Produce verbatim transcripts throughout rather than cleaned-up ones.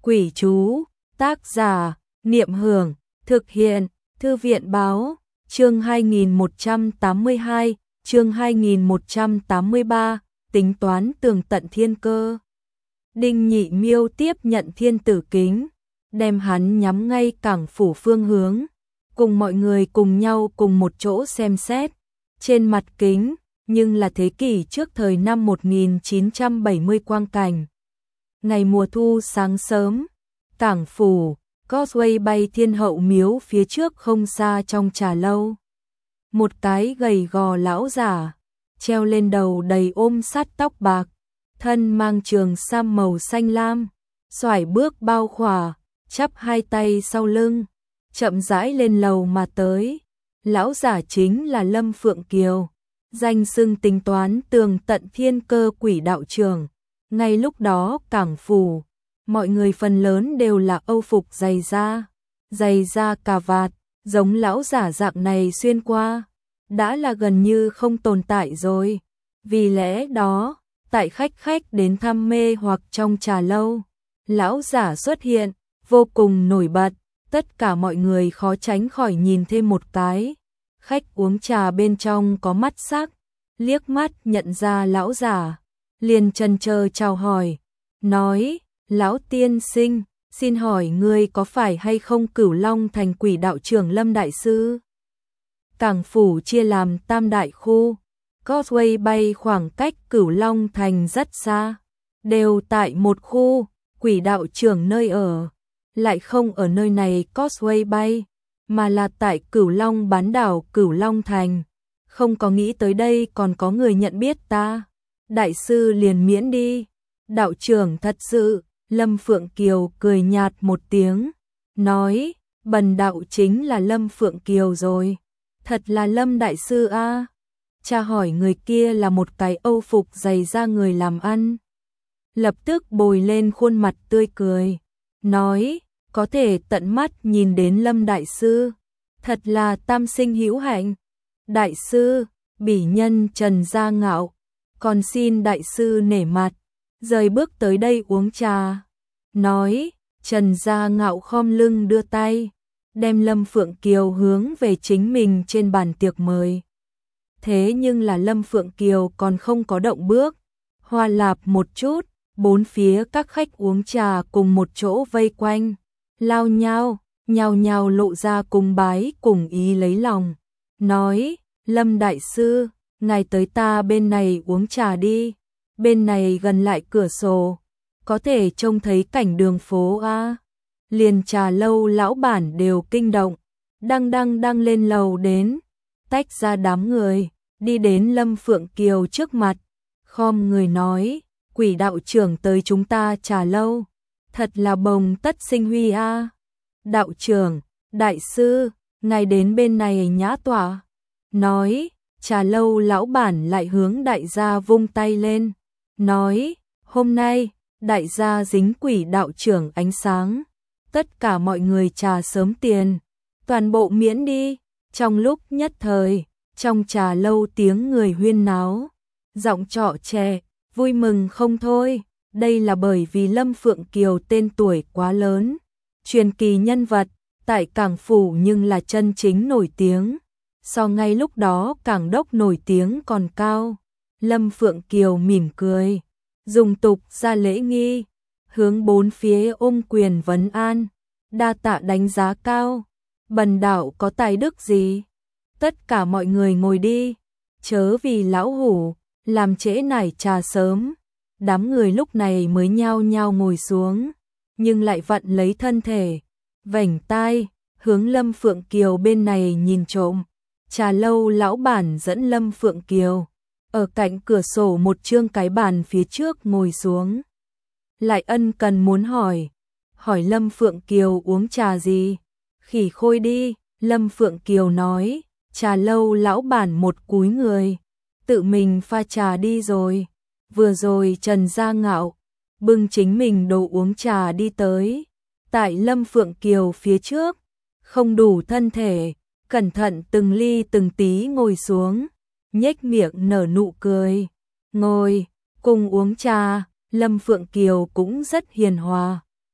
Quỷ chú, tác giả, Niệm Hưởng, thực hiện, Thư viện Báo, chương hai nghìn một trăm tám mươi hai, chương hai nghìn một trăm tám mươi ba, tính toán tường tận thiên cơ. Đinh Nhị Miêu tiếp nhận thiên tử kính, đem hắn nhắm ngay cảng phủ phương hướng, cùng mọi người cùng nhau cùng một chỗ xem xét. Trên mặt kính, nhưng là thế kỷ trước thời năm một nghìn chín trăm bảy mươi quang cảnh. Ngày mùa thu sáng sớm, cảng phủ, Causeway bay Thiên Hậu miếu phía trước không xa trong trà lâu. Một cái gầy gò lão giả, treo lên đầu đầy ôm sát tóc bạc, thân mang trường sam màu xanh lam, xoải bước bao khỏa, chắp hai tay sau lưng, chậm rãi lên lầu mà tới. Lão giả chính là Lâm Phượng Kiều, danh xưng tính toán tường tận thiên cơ quỷ đạo trưởng. Ngay lúc đó cảng phủ, mọi người phần lớn đều là âu phục dày da, dày da cà vạt, giống lão giả dạng này xuyên qua, đã là gần như không tồn tại rồi. Vì lẽ đó, tại khách khách đến thăm mê hoặc trong trà lâu, lão giả xuất hiện, vô cùng nổi bật, tất cả mọi người khó tránh khỏi nhìn thêm một cái. Khách uống trà bên trong có mắt sắc, liếc mắt nhận ra lão giả, liền chần chờ chào hỏi, nói: "Lão tiên sinh, xin hỏi ngươi có phải hay không Cửu Long Thành quỷ đạo trưởng Lâm đại sư?" Cảng phủ chia làm tam đại khu, Causeway bay khoảng cách Cửu Long Thành rất xa, đều tại một khu, quỷ đạo trưởng nơi ở lại không ở nơi này Causeway bay, mà là tại Cửu Long bán đảo Cửu Long Thành. Không có nghĩ tới đây còn có người nhận biết ta. Đại sư liền miễn đi. Đạo trưởng thật sự. Lâm Phượng Kiều cười nhạt một tiếng, nói: "Bần đạo chính là Lâm Phượng Kiều rồi." "Thật là Lâm đại sư a?" À? Cha hỏi người kia là một cái âu phục dày da người làm ăn, lập tức bồi lên khuôn mặt tươi cười, nói: "Có thể tận mắt nhìn đến Lâm đại sư, thật là tam sinh hữu hạnh." "Đại sư," bỉ nhân Trần Gia Ngạo, "còn xin đại sư nể mặt, rời bước tới đây uống trà." Nói, Trần Gia Ngạo khom lưng đưa tay, đem Lâm Phượng Kiều hướng về chính mình trên bàn tiệc mời. Thế nhưng là Lâm Phượng Kiều còn không có động bước, hoa lạp một chút, bốn phía các khách uống trà cùng một chỗ vây quanh, lao nhao, nhao nhao lộ ra cùng bái cùng ý lấy lòng, nói: "Lâm đại sư, ngài tới ta bên này uống trà đi, bên này gần lại cửa sổ, có thể trông thấy cảnh đường phố a." Liền trà lâu lão bản đều kinh động, đăng đăng đăng lên lầu đến, tách ra đám người, đi đến Lâm Phượng Kiều trước mặt, khom người nói: "Quỷ đạo trưởng tới chúng ta trà lâu, thật là bồng tất sinh huy a." "Đạo trưởng, đại sư, ngài đến bên này nhã tọa." Nói, trà lâu lão bản lại hướng đại gia vung tay lên, nói: "Hôm nay, đại gia dính quỷ đạo trưởng ánh sáng, tất cả mọi người trà sớm tiền, toàn bộ miễn đi." Trong lúc nhất thời, trong trà lâu tiếng người huyên náo, giọng trọ trẻ, vui mừng không thôi. Đây là bởi vì Lâm Phượng Kiều tên tuổi quá lớn, truyền kỳ nhân vật, tại cảng phủ nhưng là chân chính nổi tiếng, so ngay lúc đó cảng đốc nổi tiếng còn cao. Lâm Phượng Kiều mỉm cười, dùng tục ra lễ nghi, hướng bốn phía ôm quyền vấn an, đa tạ đánh giá cao. "Bần đạo có tài đức gì? Tất cả mọi người ngồi đi, chớ vì lão hủ làm trễ nải trà sớm." Đám người lúc này mới nhao nhao ngồi xuống, nhưng lại vặn lấy thân thể, vểnh tai, hướng Lâm Phượng Kiều bên này nhìn trộm. Trà lâu lão bản dẫn Lâm Phượng Kiều ở cạnh cửa sổ một chương cái bàn phía trước ngồi xuống, lại ân cần muốn hỏi, hỏi Lâm Phượng Kiều uống trà gì. "Khỉ khôi đi." Lâm Phượng Kiều nói. Trà lâu lão bản một cúi người, tự mình pha trà đi rồi. Vừa rồi Trần Gia Ngạo bưng chính mình đồ uống trà đi tới, tại Lâm Phượng Kiều phía trước, không đủ thân thể, cẩn thận từng ly từng tí ngồi xuống, nhếch miệng nở nụ cười, ngồi cùng uống trà. Lâm Phượng Kiều cũng rất hiền hòa,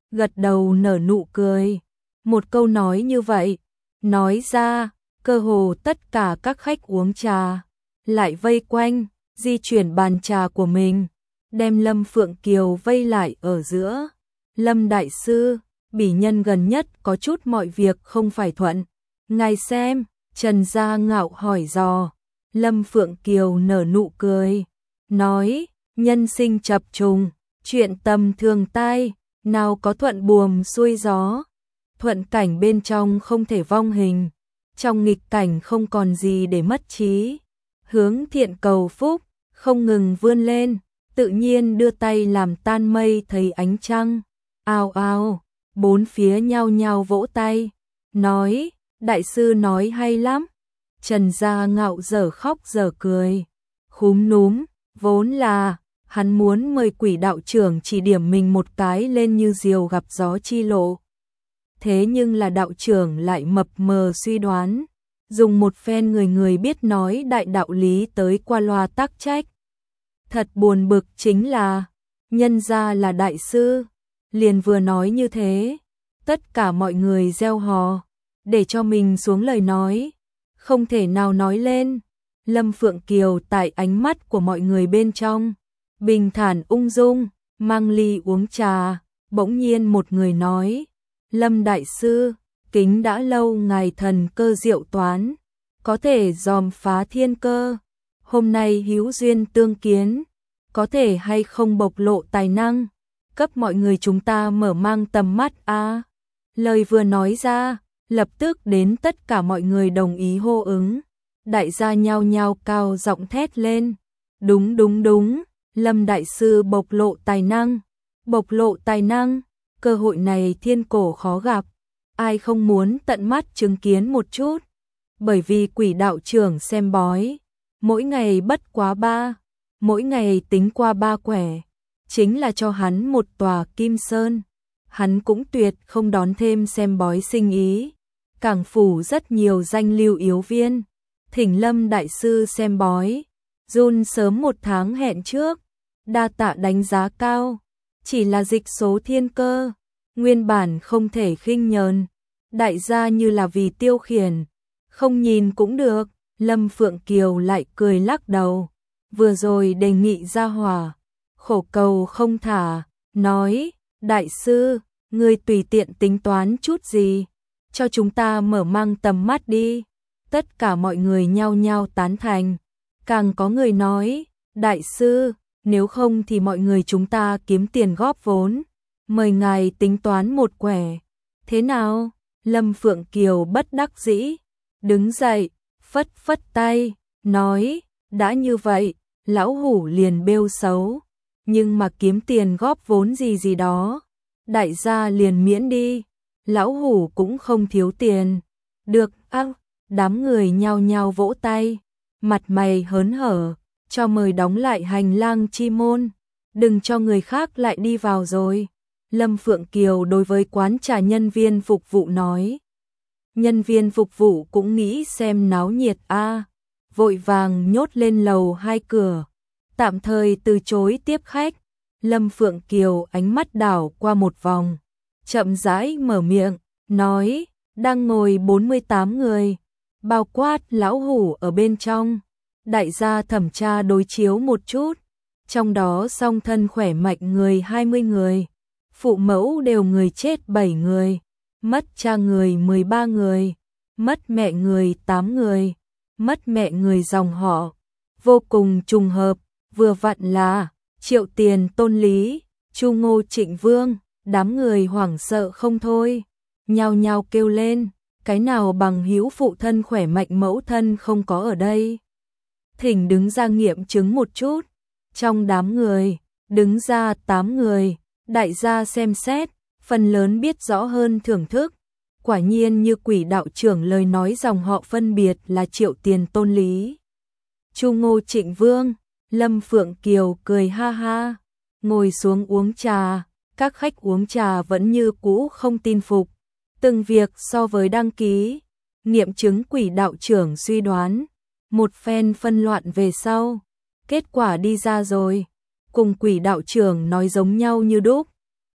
gật đầu nở nụ cười. Một câu nói như vậy, nói ra, cơ hồ tất cả các khách uống trà lại vây quanh, di chuyển bàn trà của mình, đem Lâm Phượng Kiều vây lại ở giữa. Lâm đại sư, bỉ nhân gần nhất có chút mọi việc không phải thuận. Ngài xem, Trần Gia Ngạo hỏi dò. Lâm Phượng Kiều nở nụ cười, nói, nhân sinh chập trùng, chuyện tầm thường tai, nào có thuận buồm xuôi gió. Thuận cảnh bên trong không thể vong hình, trong nghịch cảnh không còn gì để mất trí. Hướng thiện cầu phúc, không ngừng vươn lên, tự nhiên đưa tay làm tan mây thấy ánh trăng. Ào ào, bốn phía nhao nhao vỗ tay, nói, đại sư nói hay lắm. Trần Gia Ngạo dở khóc dở cười, khúm núm, vốn là hắn muốn mời Quỷ đạo trưởng chỉ điểm mình một cái lên như diều gặp gió chi lộ. Thế nhưng là đạo trưởng lại mập mờ suy đoán, dùng một phen người người biết nói đại đạo lý tới qua loa tác trách. Thật buồn bực chính là, nhân gia là đại sư, liền vừa nói như thế, tất cả mọi người reo hò, để cho mình xuống lời nói, không thể nào nói lên. Lâm Phượng Kiều tại ánh mắt của mọi người bên trong, bình thản ung dung, mang ly uống trà, bỗng nhiên một người nói, Lâm đại sư, kính đã lâu ngài thần cơ diệu toán, có thể dòm phá thiên cơ, hôm nay hữu duyên tương kiến, có thể hay không bộc lộ tài năng, cấp mọi người chúng ta mở mang tầm mắt a. À, lời vừa nói ra, lập tức đến tất cả mọi người đồng ý hô ứng, đại gia nhao nhao cao giọng thét lên, đúng đúng đúng, Lâm đại sư bộc lộ tài năng, bộc lộ tài năng, cơ hội này thiên cổ khó gặp, ai không muốn tận mắt chứng kiến một chút, bởi vì Quỷ đạo trưởng xem bói, mỗi ngày bất quá ba, mỗi ngày tính qua ba quẻ, chính là cho hắn một tòa kim sơn, hắn cũng tuyệt không đón thêm xem bói sinh ý, càng phủ rất nhiều danh lưu yếu viên, thỉnh Lâm đại sư xem bói, run sớm một tháng hẹn trước, đa tạ đánh giá cao, chỉ là dịch số thiên cơ, nguyên bản không thể khinh nhờn, đại gia như là vì tiêu khiển, không nhìn cũng được. Lâm Phượng Kiều lại cười lắc đầu, vừa rồi đề nghị ra hỏa, khổ cầu không thả, nói, đại sư, ngươi tùy tiện tính toán chút gì, cho chúng ta mở mang tầm mắt đi. Tất cả mọi người nhao nhao tán thành, càng có người nói, đại sư, nếu không thì mọi người chúng ta kiếm tiền góp vốn, mời ngài tính toán một quẻ, thế nào? Lâm Phượng Kiều bất đắc dĩ, đứng dậy, phất phất tay, nói, đã như vậy, lão hủ liền bêu xấu, nhưng mà kiếm tiền góp vốn gì gì đó, đại gia liền miễn đi, lão hủ cũng không thiếu tiền. Được, ác, đám người nhao nhao vỗ tay, mặt mày hớn hở, cho mời đóng lại hành lang chi môn, đừng cho người khác lại đi vào rồi. Lâm Phượng Kiều đối với quán trà nhân viên phục vụ nói. Nhân viên phục vụ cũng nghĩ xem náo nhiệt a, à, vội vàng nhốt lên lầu hai cửa, tạm thời từ chối tiếp khách. Lâm Phượng Kiều ánh mắt đảo qua một vòng, chậm rãi mở miệng, nói, đang ngồi bốn mươi tám người, bao quát lão hủ ở bên trong, đại gia thẩm tra đối chiếu một chút, trong đó song thân khỏe mạnh người hai mươi người, phụ mẫu đều người chết bảy người, mất cha người mười ba người, mất mẹ người tám người, mất mẹ người dòng họ, vô cùng trùng hợp, vừa vặn là Triệu Tiền Tôn Lý, Chu Ngô Trịnh Vương, đám người hoảng sợ không thôi, nhao nhao kêu lên, cái nào bằng hữu phụ thân khỏe mạnh mẫu thân không có ở đây. Thỉnh đứng ra nghiệm chứng một chút, trong đám người, đứng ra tám người, đại gia xem xét, phần lớn biết rõ hơn thưởng thức, quả nhiên như Quỷ đạo trưởng lời nói dòng họ phân biệt là Triệu Tiền Tôn Lý, Chu Ngô Trịnh Vương. Lâm Phượng Kiều cười ha ha, ngồi xuống uống trà, các khách uống trà vẫn như cũ không tin phục, từng việc so với đăng ký, nghiệm chứng Quỷ đạo trưởng suy đoán, một phen phân loạn về sau, kết quả đi ra rồi, cùng Quỷ đạo trưởng nói giống nhau như đúc,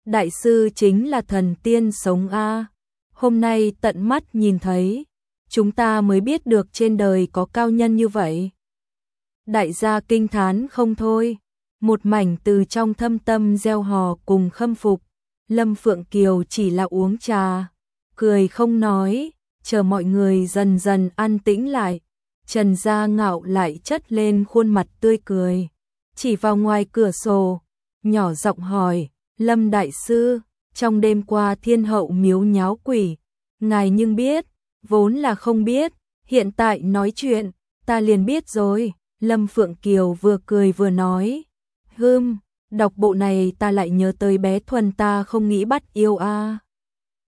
Đại sư chính là thần tiên sống a. Hôm nay tận mắt nhìn thấy, chúng ta mới biết được trên đời có cao nhân như vậy. Đại gia kinh thán không thôi, một mảnh từ trong thâm tâm gieo hò cùng khâm phục. Lâm Phượng Kiều chỉ là uống trà, cười không nói, chờ mọi người dần dần an tĩnh lại. Trần Gia Ngạo lại chất lên khuôn mặt tươi cười, chỉ vào ngoài cửa sổ, nhỏ giọng hỏi, Lâm Đại Sư, trong đêm qua thiên hậu miếu nháo quỷ, ngài nhưng biết, vốn là không biết, hiện tại nói chuyện, ta liền biết rồi. Lâm Phượng Kiều vừa cười vừa nói, hưm, đọc bộ này ta lại nhớ tới bé Thuần ta không nghĩ bắt yêu a.